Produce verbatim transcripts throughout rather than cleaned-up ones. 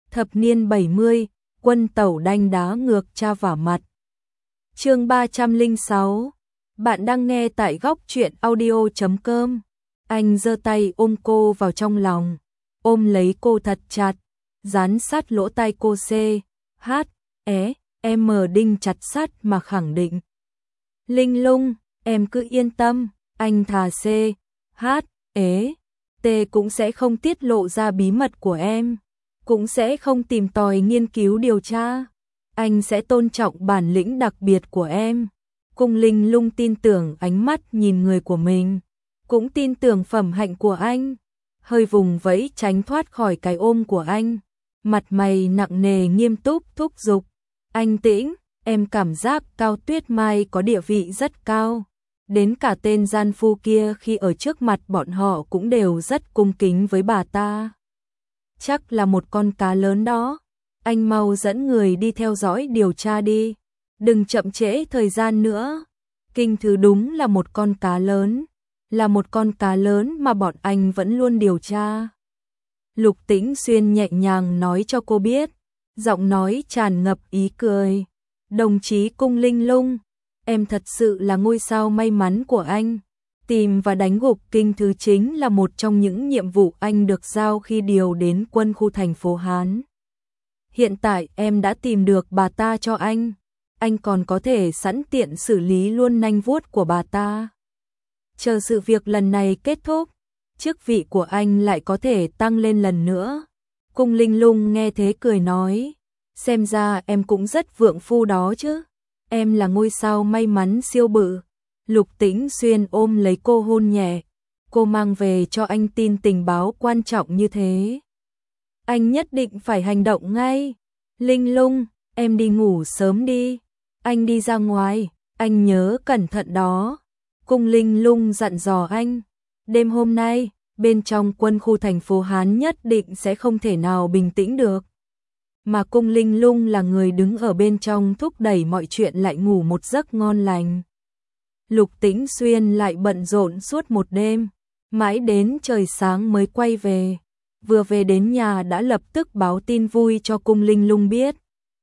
Thập niên bảy mươi, quân tẩu đanh đá ngược cha vả mặt. Chương ba trăm lẻ sáu. Bạn đang nghe tại góc truyện audio chấm com. Anh giơ tay ôm cô vào trong lòng, ôm lấy cô thật chặt, dán sát lỗ tai cô C, H, E, M đinh chặt sát mà khẳng định. Linh Lung, em cứ yên tâm, anh thà C, H, E, T cũng sẽ không tiết lộ ra bí mật của em, cũng sẽ không tìm tòi nghiên cứu điều tra. Anh sẽ tôn trọng bản lĩnh đặc biệt của em. Cung Linh Lung tin tưởng ánh mắt nhìn người của mình, cũng tin tưởng phẩm hạnh của anh, hơi vùng vẫy tránh thoát khỏi cái ôm của anh, mặt mày nặng nề nghiêm túc thúc giục. Anh Tĩnh, em cảm giác Cao Tuyết Mai có địa vị rất cao, đến cả tên gian phu kia khi ở trước mặt bọn họ cũng đều rất cung kính với bà ta. Chắc là một con cá lớn đó, anh mau dẫn người đi theo dõi điều tra đi, đừng chậm trễ thời gian nữa. Kinh Thứ đúng là một con cá lớn, là một con cá lớn mà bọn anh vẫn luôn điều tra. Lục Tĩnh Xuyên nhẹ nhàng nói cho cô biết, giọng nói tràn ngập ý cười. Đồng chí Cung Linh Lung, em thật sự là ngôi sao may mắn của anh. Tìm và đánh gục Kinh Thứ chính là một trong những nhiệm vụ anh được giao khi điều đến quân khu thành phố Hán. Hiện tại em đã tìm được bà ta cho anh, anh còn có thể sẵn tiện xử lý luôn nanh vuốt của bà ta. Chờ sự việc lần này kết thúc, chức vị của anh lại có thể tăng lên lần nữa. Cung Linh Lung nghe thế cười nói, xem ra em cũng rất vượng phu đó chứ, em là ngôi sao may mắn siêu bự. Lục Tĩnh Xuyên ôm lấy cô hôn nhẹ, cô mang về cho anh tin tình báo quan trọng như thế, anh nhất định phải hành động ngay. Linh Lung, em đi ngủ sớm đi, anh đi ra ngoài, anh nhớ cẩn thận đó. Cung Linh Lung dặn dò anh, đêm hôm nay, bên trong quân khu thành phố Hán nhất định sẽ không thể nào bình tĩnh được. Mà Cung Linh Lung là người đứng ở bên trong thúc đẩy mọi chuyện lại ngủ một giấc ngon lành. Lục Tĩnh Xuyên lại bận rộn suốt một đêm, mãi đến trời sáng mới quay về. Vừa về đến nhà đã lập tức báo tin vui cho Cung Linh Lung biết.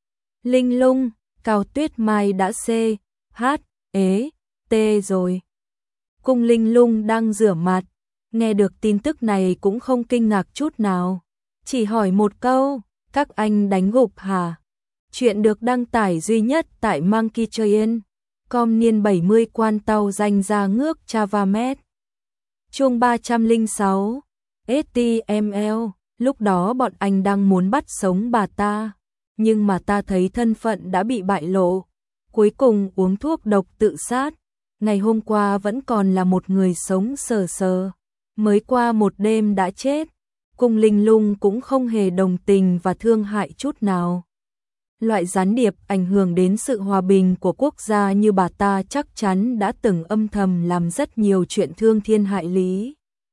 Linh Lung, Cao Tuyết Mai đã C, H, E, T rồi. Cung Linh Lung đang rửa mặt, nghe được tin tức này cũng không kinh ngạc chút nào, chỉ hỏi một câu, các anh đánh gục hả? Chuyện được đăng tải duy nhất tại Monkey Train, com niên bảy mươi quan tàu danh ra ngước Chavamet. Chương ba trăm lẻ sáu, ét tê em lờ, lúc đó bọn anh đang muốn bắt sống bà ta, nhưng mà ta thấy thân phận đã bị bại lộ, cuối cùng uống thuốc độc tự sát. Ngày hôm qua vẫn còn là một người sống sờ sờ, mới qua một đêm đã chết. Cung Linh Lung cũng không hề đồng tình và thương hại chút nào. Loại gián điệp ảnh hưởng đến sự hòa bình của quốc gia như bà ta chắc chắn đã từng âm thầm làm rất nhiều chuyện thương thiên hại lý.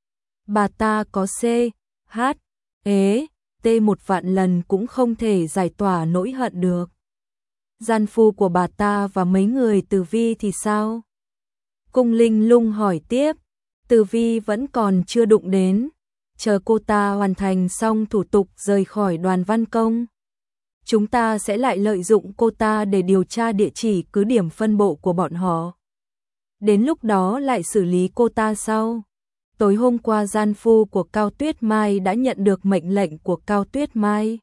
Bà ta có C, H, E, T một vạn lần cũng không thể giải tỏa nỗi hận được. Gian phu của bà ta và mấy người Tử Vi thì sao? Cung Linh Lung hỏi tiếp. Tử Vi vẫn còn chưa đụng đến, chờ cô ta hoàn thành xong thủ tục rời khỏi Đoàn Văn Công, chúng ta sẽ lại lợi dụng cô ta để điều tra địa chỉ cứ điểm phân bộ của bọn họ. Đến lúc đó lại xử lý cô ta sau. Tối hôm qua gian phu của Cao Tuyết Mai đã nhận được mệnh lệnh của Cao Tuyết Mai,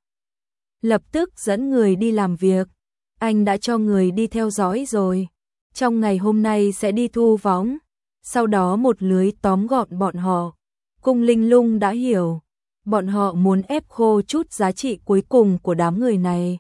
lập tức dẫn người đi làm việc. Anh đã cho người đi theo dõi rồi, trong ngày hôm nay sẽ đi thu võng, sau đó một lưới tóm gọn bọn họ. Cung Linh Lung đã hiểu, bọn họ muốn ép khô chút giá trị cuối cùng của đám người này.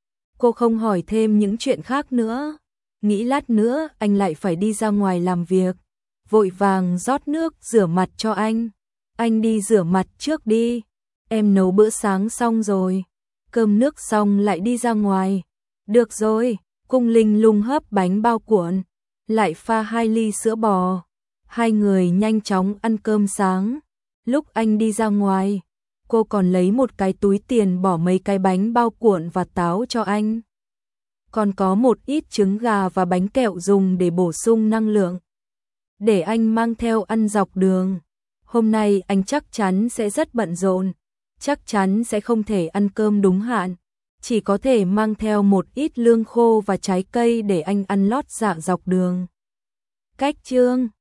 Cô không hỏi thêm những chuyện khác nữa, nghĩ lát nữa anh lại phải đi ra ngoài làm việc, vội vàng rót nước rửa mặt cho anh. Anh đi rửa mặt trước đi, em nấu bữa sáng xong rồi, cơm nước xong lại đi ra ngoài. Được rồi. Cung Linh Lung hấp bánh bao cuộn, lại pha hai ly sữa bò. Hai người nhanh chóng ăn cơm sáng. Lúc anh đi ra ngoài, cô còn lấy một cái túi tiền bỏ mấy cái bánh bao cuộn và táo cho anh. Còn có một ít trứng gà và bánh kẹo dùng để bổ sung năng lượng, để anh mang theo ăn dọc đường. Hôm nay anh chắc chắn sẽ rất bận rộn, chắc chắn sẽ không thể ăn cơm đúng hạn, chỉ có thể mang theo một ít lương khô và trái cây để anh ăn lót dạ dọc đường. Cách chương